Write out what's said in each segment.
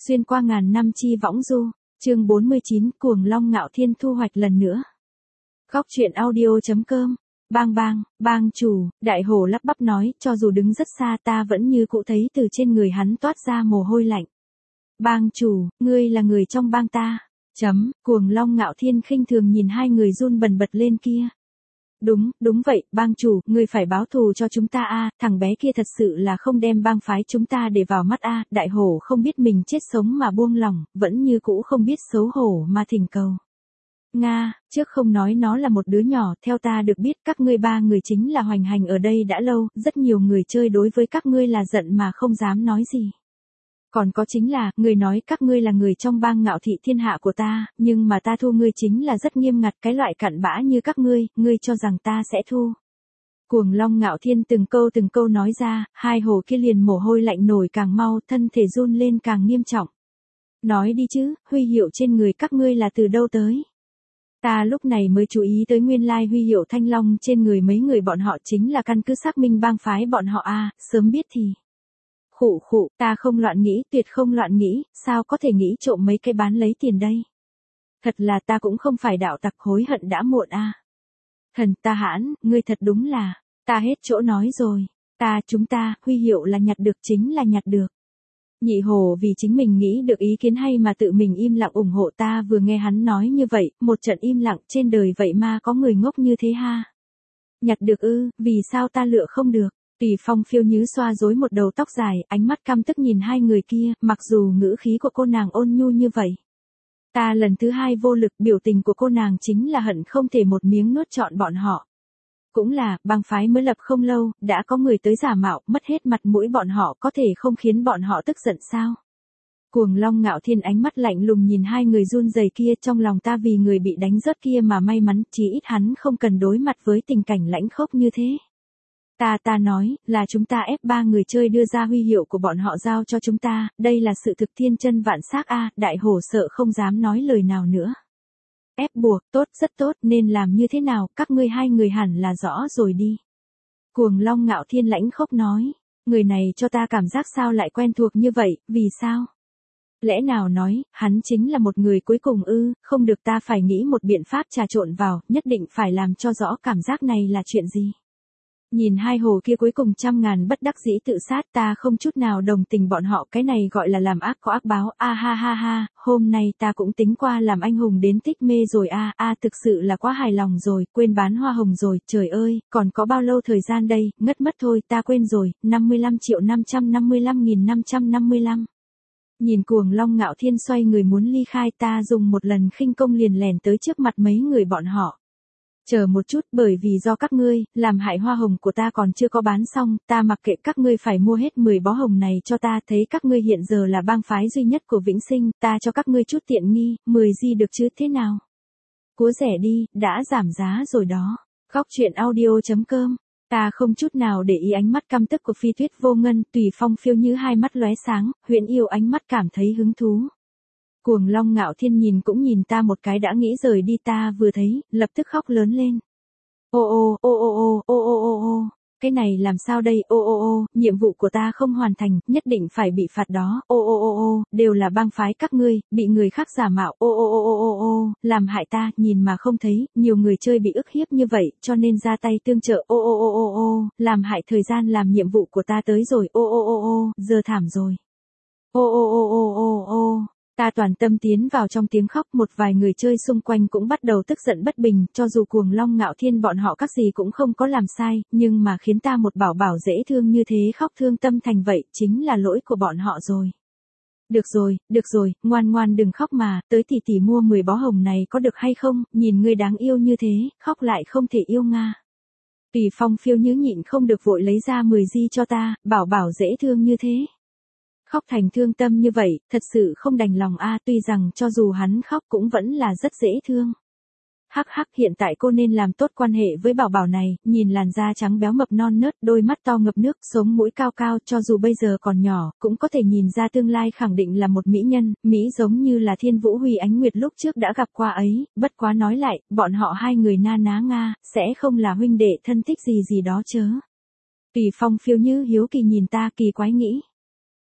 Xuyên qua ngàn năm chi võng du, chương 49, Cuồng Long Ngạo Thiên thu hoạch lần nữa. Góc truyện audio.com. Bang chủ, đại hổ lắp bắp nói, cho dù đứng rất xa ta vẫn như cụ thấy từ trên người hắn toát ra mồ hôi lạnh. Bang chủ, ngươi là người trong bang ta. Cuồng Long Ngạo Thiên khinh thường nhìn hai người run bần bật lên kia. Đúng vậy, bang chủ, ngươi phải báo thù cho chúng ta a, thằng bé kia thật sự là không đem bang phái chúng ta để vào mắt a, đại hổ không biết mình chết sống mà buông lỏng, vẫn như cũ không biết xấu hổ mà thỉnh cầu. Nga, trước không nói nó là một đứa nhỏ, theo ta được biết các ngươi ba người chính là hoành hành ở đây đã lâu, rất nhiều người chơi đối với các ngươi là giận mà không dám nói gì. Còn có chính là, người nói các ngươi là người trong bang Ngạo Thị thiên hạ của ta, nhưng mà ta thu ngươi chính là rất nghiêm ngặt, cái loại cặn bã như các ngươi cho rằng ta sẽ thu. Cuồng Long Ngạo Thiên từng câu nói ra, hai hồ kia liền mồ hôi lạnh nổi càng mau, thân thể run lên càng nghiêm trọng. Nói đi chứ, huy hiệu trên người các ngươi là từ đâu tới? Ta lúc này mới chú ý tới nguyên lai huy hiệu thanh long trên người mấy người bọn họ chính là căn cứ xác minh bang phái bọn họ a, sớm biết thì. Khụ, ta không loạn nghĩ, tuyệt không loạn nghĩ, sao có thể nghĩ trộm mấy cái bán lấy tiền đây? Thật là ta cũng không phải đạo tặc, hối hận đã muộn a. Thần ta hãn, ngươi thật đúng là, ta hết chỗ nói rồi, chúng ta, huy hiệu là nhặt được chính là nhặt được. Nhị hồ vì chính mình nghĩ được ý kiến hay mà tự mình im lặng ủng hộ ta, vừa nghe hắn nói như vậy, một trận im lặng, trên đời vậy mà có người ngốc như thế ha. Nhặt được ư, vì sao ta lựa không được? Tùy Phong phiêu nhứ xoa rối một đầu tóc dài, ánh mắt căm tức nhìn hai người kia, mặc dù ngữ khí của cô nàng ôn nhu như vậy. Ta lần thứ hai vô lực, biểu tình của cô nàng chính là hận không thể một miếng nuốt trọn bọn họ. Cũng là, bang phái mới lập không lâu, đã có người tới giả mạo, mất hết mặt mũi bọn họ, có thể không khiến bọn họ tức giận sao? Cuồng Long Ngạo Thiên ánh mắt lạnh lùng nhìn hai người run rẩy kia, trong lòng ta vì người bị đánh rớt kia mà may mắn, chí ít hắn không cần đối mặt với tình cảnh lãnh khốc như thế. Ta nói, là chúng ta ép ba người chơi đưa ra huy hiệu của bọn họ giao cho chúng ta, đây là sự thực thiên chân vạn xác a, đại hổ sợ không dám nói lời nào nữa. Ép buộc, tốt, rất tốt, nên làm như thế nào, các ngươi hai người hẳn là rõ rồi đi. Cuồng Long Ngạo Thiên lãnh khốc nói, người này cho ta cảm giác sao lại quen thuộc như vậy, vì sao? Lẽ nào nói, hắn chính là một người cuối cùng ư, không được, ta phải nghĩ một biện pháp trà trộn vào, nhất định phải làm cho rõ cảm giác này là chuyện gì. Nhìn hai hồ kia cuối cùng trăm ngàn bất đắc dĩ tự sát, ta không chút nào đồng tình bọn họ, cái này gọi là làm ác có ác báo, ha, hôm nay ta cũng tính qua làm anh hùng đến tích mê rồi thực sự là quá hài lòng rồi, quên bán hoa hồng rồi, trời ơi, còn có bao lâu thời gian đây, ngất mất thôi, ta quên rồi, 55.555.555. Nhìn Cuồng Long Ngạo Thiên xoay người muốn ly khai, ta dùng một lần khinh công liền lèn tới trước mặt mấy người bọn họ. Chờ một chút, bởi vì do các ngươi, làm hại hoa hồng của ta còn chưa có bán xong, ta mặc kệ các ngươi phải mua hết 10 bó hồng này cho ta, thấy các ngươi hiện giờ là bang phái duy nhất của Vĩnh Sinh, ta cho các ngươi chút tiện nghi, 10 gì được chứ, thế nào? Cúa rẻ đi, đã giảm giá rồi đó. Góc truyện audio.com. Ta không chút nào để ý ánh mắt căm tức của Phi Tuyết Vô Ngân, Tùy Phong phiêu như hai mắt lóe sáng, Huyền Yêu ánh mắt cảm thấy hứng thú. Cuồng Long Ngạo Thiên nhìn cũng nhìn ta một cái đã nghĩ rời đi, ta vừa thấy, lập tức khóc lớn lên. Ô, cái này làm sao đây, nhiệm vụ của ta không hoàn thành, nhất định phải bị phạt đó, đều là bang phái các ngươi, bị người khác giả mạo, làm hại ta, nhìn mà không thấy, nhiều người chơi bị ức hiếp như vậy, cho nên ra tay tương trợ, làm hại thời gian làm nhiệm vụ của ta tới rồi, giờ thảm rồi. Ta toàn tâm tiến vào trong tiếng khóc, một vài người chơi xung quanh cũng bắt đầu tức giận bất bình, cho dù Cuồng Long Ngạo Thiên bọn họ các gì cũng không có làm sai, nhưng mà khiến ta một bảo bảo dễ thương như thế khóc thương tâm thành vậy, chính là lỗi của bọn họ rồi. Được rồi, ngoan đừng khóc mà, tới tỷ mua 10 bó hồng này có được hay không, nhìn ngươi đáng yêu như thế, khóc lại không thể yêu Nga. Tùy Phong phiêu nhứ nhịn không được vội lấy ra 10 di cho ta, bảo bảo dễ thương như thế. Khóc thành thương tâm như vậy, thật sự không đành lòng tuy rằng cho dù hắn khóc cũng vẫn là rất dễ thương. Hiện tại cô nên làm tốt quan hệ với bảo bảo này, nhìn làn da trắng béo mập non nớt, đôi mắt to ngập nước, sống mũi cao cao, cho dù bây giờ còn nhỏ, cũng có thể nhìn ra tương lai khẳng định là một mỹ nhân, Mỹ giống như là Thiên Vũ Huy Ánh Nguyệt lúc trước đã gặp qua ấy, bất quá nói lại, bọn họ hai người na ná Nga, sẽ không là huynh đệ thân thích gì đó chớ. Tùy Phong phiêu như hiếu kỳ nhìn ta, kỳ quái nghĩ.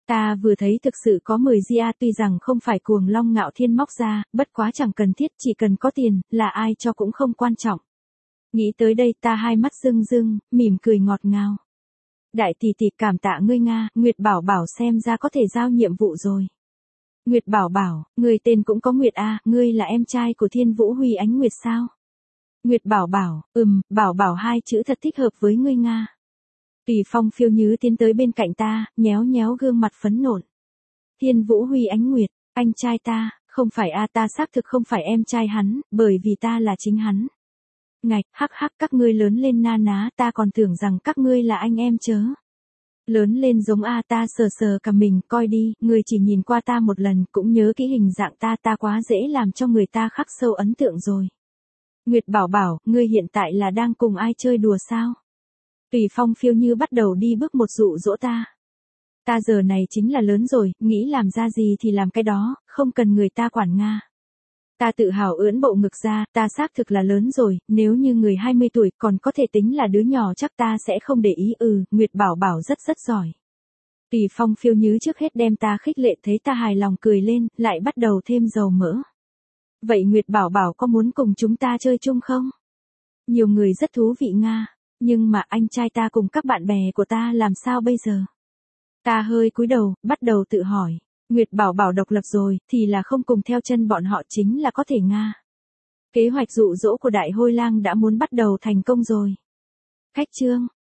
Ta vừa thấy thực sự có 10 gia tuy rằng không phải Cuồng Long Ngạo Thiên móc ra, bất quá chẳng cần thiết, chỉ cần có tiền, là ai cho cũng không quan trọng. Nghĩ tới đây ta hai mắt rưng rưng, mỉm cười ngọt ngào. Đại tỷ tỷ cảm tạ ngươi Nga, Nguyệt Bảo Bảo xem ra có thể giao nhiệm vụ rồi. Nguyệt Bảo Bảo, người tên cũng có Nguyệt a, ngươi là em trai của Thiên Vũ Huy Ánh Nguyệt sao? Nguyệt Bảo Bảo, Bảo Bảo hai chữ thật thích hợp với ngươi Nga. Tùy Phong phiêu nhứ tiến tới bên cạnh ta, nhéo nhéo gương mặt phấn nộn. Thiên Vũ Huy Ánh Nguyệt, anh trai ta, không phải a, ta xác thực không phải em trai hắn, bởi vì ta là chính hắn. Ngạch, hắc hắc, các ngươi lớn lên na ná, ta còn tưởng rằng các ngươi là anh em chớ. Lớn lên giống a, ta sờ sờ cả mình, coi đi, ngươi chỉ nhìn qua ta một lần, cũng nhớ kỹ hình dạng ta quá dễ làm cho người ta khắc sâu ấn tượng rồi. Nguyệt Bảo Bảo, ngươi hiện tại là đang cùng ai chơi đùa sao? Tùy Phong phiêu như bắt đầu đi bước một dụ dỗ ta. Ta giờ này chính là lớn rồi, nghĩ làm ra gì thì làm cái đó, không cần người ta quản Nga. Ta tự hào ưỡn bộ ngực ra, ta xác thực là lớn rồi, nếu như người 20 tuổi còn có thể tính là đứa nhỏ chắc ta sẽ không để ý. Nguyệt Bảo Bảo rất giỏi. Tùy Phong phiêu nhứ trước hết đem ta khích lệ, thấy ta hài lòng cười lên, lại bắt đầu thêm dầu mỡ. Vậy Nguyệt Bảo Bảo có muốn cùng chúng ta chơi chung không? Nhiều người rất thú vị Nga, nhưng mà anh trai ta cùng các bạn bè của ta làm sao bây giờ? Ta hơi cúi đầu, bắt đầu tự hỏi. Nguyệt Bảo Bảo độc lập rồi, thì là không cùng theo chân bọn họ chính là có thể Nga. Kế hoạch dụ dỗ của Đại Hôi Lang đã muốn bắt đầu thành công rồi. Khách chương